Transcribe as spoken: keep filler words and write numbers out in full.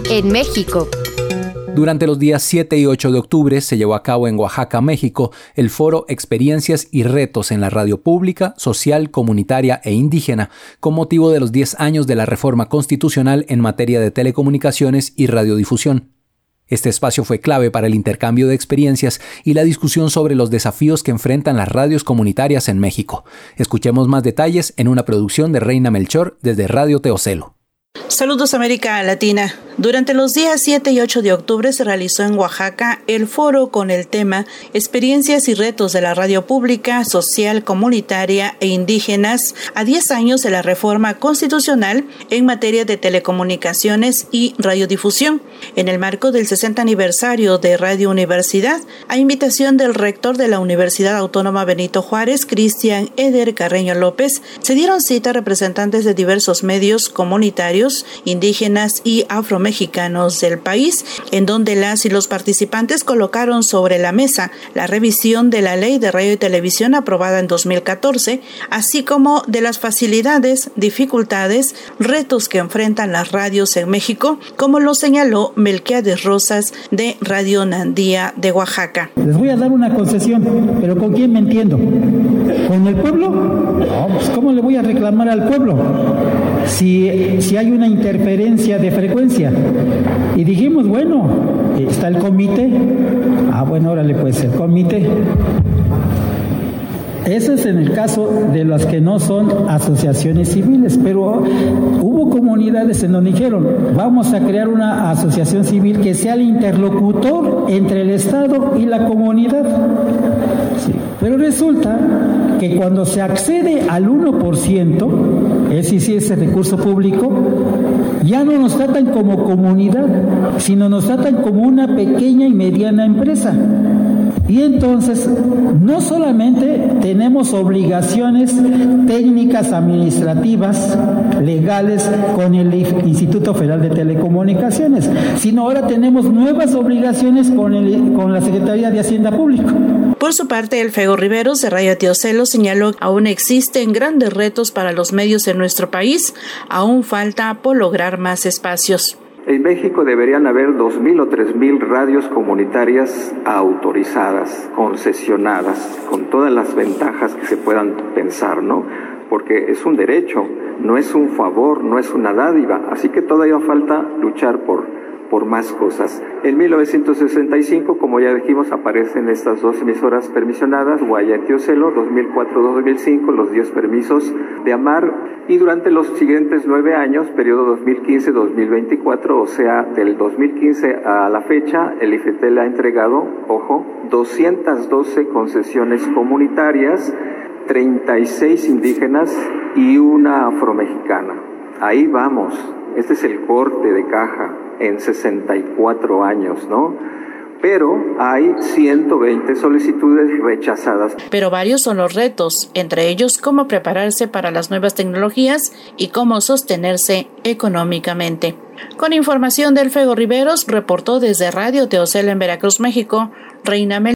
en México. Durante los días siete y ocho de octubre se llevó a cabo en Oaxaca, México, el foro Experiencias y Retos en la Radio Pública, Social, Comunitaria e Indígena, con motivo de los diez años de la reforma constitucional en materia de telecomunicaciones y radiodifusión. Este espacio fue clave para el intercambio de experiencias y la discusión sobre los desafíos que enfrentan las radios comunitarias en México. Escuchemos más detalles en una producción de Reina Melchor desde Radio Teocelo. Saludos América Latina. Durante los días siete y ocho de octubre se realizó en Oaxaca el foro con el tema Experiencias y retos de la radio pública, social, comunitaria e indígenas a diez años de la reforma constitucional en materia de telecomunicaciones y radiodifusión, en el marco del sesenta aniversario de Radio Universidad, a invitación del rector de la Universidad Autónoma Benito Juárez, Cristian Eder Carreño López, se dieron cita representantes de diversos medios comunitarios, indígenas y afromexicanos del país, en donde las y los participantes colocaron sobre la mesa la revisión de la Ley de Radio y Televisión aprobada en dos mil catorce, así como de las facilidades, dificultades, retos que enfrentan las radios en México, como lo señaló Melquiades Rosas de Radio Nandía de Oaxaca. Les voy a dar una concesión, pero ¿con quién me entiendo? ¿Con el pueblo? No, pues ¿cómo le voy a reclamar al pueblo? Si, si hay una interferencia de frecuencia. Y dijimos, bueno, está el comité. Ah, bueno, órale, pues el comité. Eso es en el caso de las que no son asociaciones civiles, pero hubo comunidades en donde dijeron, vamos a crear una asociación civil que sea el interlocutor entre el Estado y la comunidad. Sí. Pero resulta que cuando se accede al uno por ciento, es decir, ese recurso público, ya no nos tratan como comunidad, sino nos tratan como una pequeña y mediana empresa. Y entonces, no solamente tenemos obligaciones técnicas, administrativas, legales con el Instituto Federal de Telecomunicaciones, sino ahora tenemos nuevas obligaciones con, el, con la Secretaría de Hacienda Pública. Por su parte, el Fego Riveros de Radio Teocelo señaló que aún existen grandes retos para los medios en nuestro país, aún falta por lograr más espacios. En México deberían haber dos mil o tres mil radios comunitarias autorizadas, concesionadas, con todas las ventajas que se puedan pensar, ¿no? Porque es un derecho, no es un favor, no es una dádiva, así que todavía falta luchar por por más cosas. En mil novecientos sesenta y cinco, como ya dijimos, aparecen estas dos emisoras permisionadas, Guaya y Teocelo, dos mil cuatro a dos mil cinco, los diez permisos de AMAR, y durante los siguientes nueve años, periodo dos mil quince a dos mil veinticuatro, o sea, del dos mil quince a la fecha, el IFETEL ha entregado, ojo, doscientas doce concesiones comunitarias, treinta y seis indígenas y una afromexicana. Ahí vamos, este es el corte de caja en sesenta y cuatro años, ¿no? Pero hay ciento veinte solicitudes rechazadas. Pero varios son los retos, entre ellos cómo prepararse para las nuevas tecnologías y cómo sostenerse económicamente. Con información del Fego Riveros, reportó desde Radio Teocelo en Veracruz, México, Reina Mel.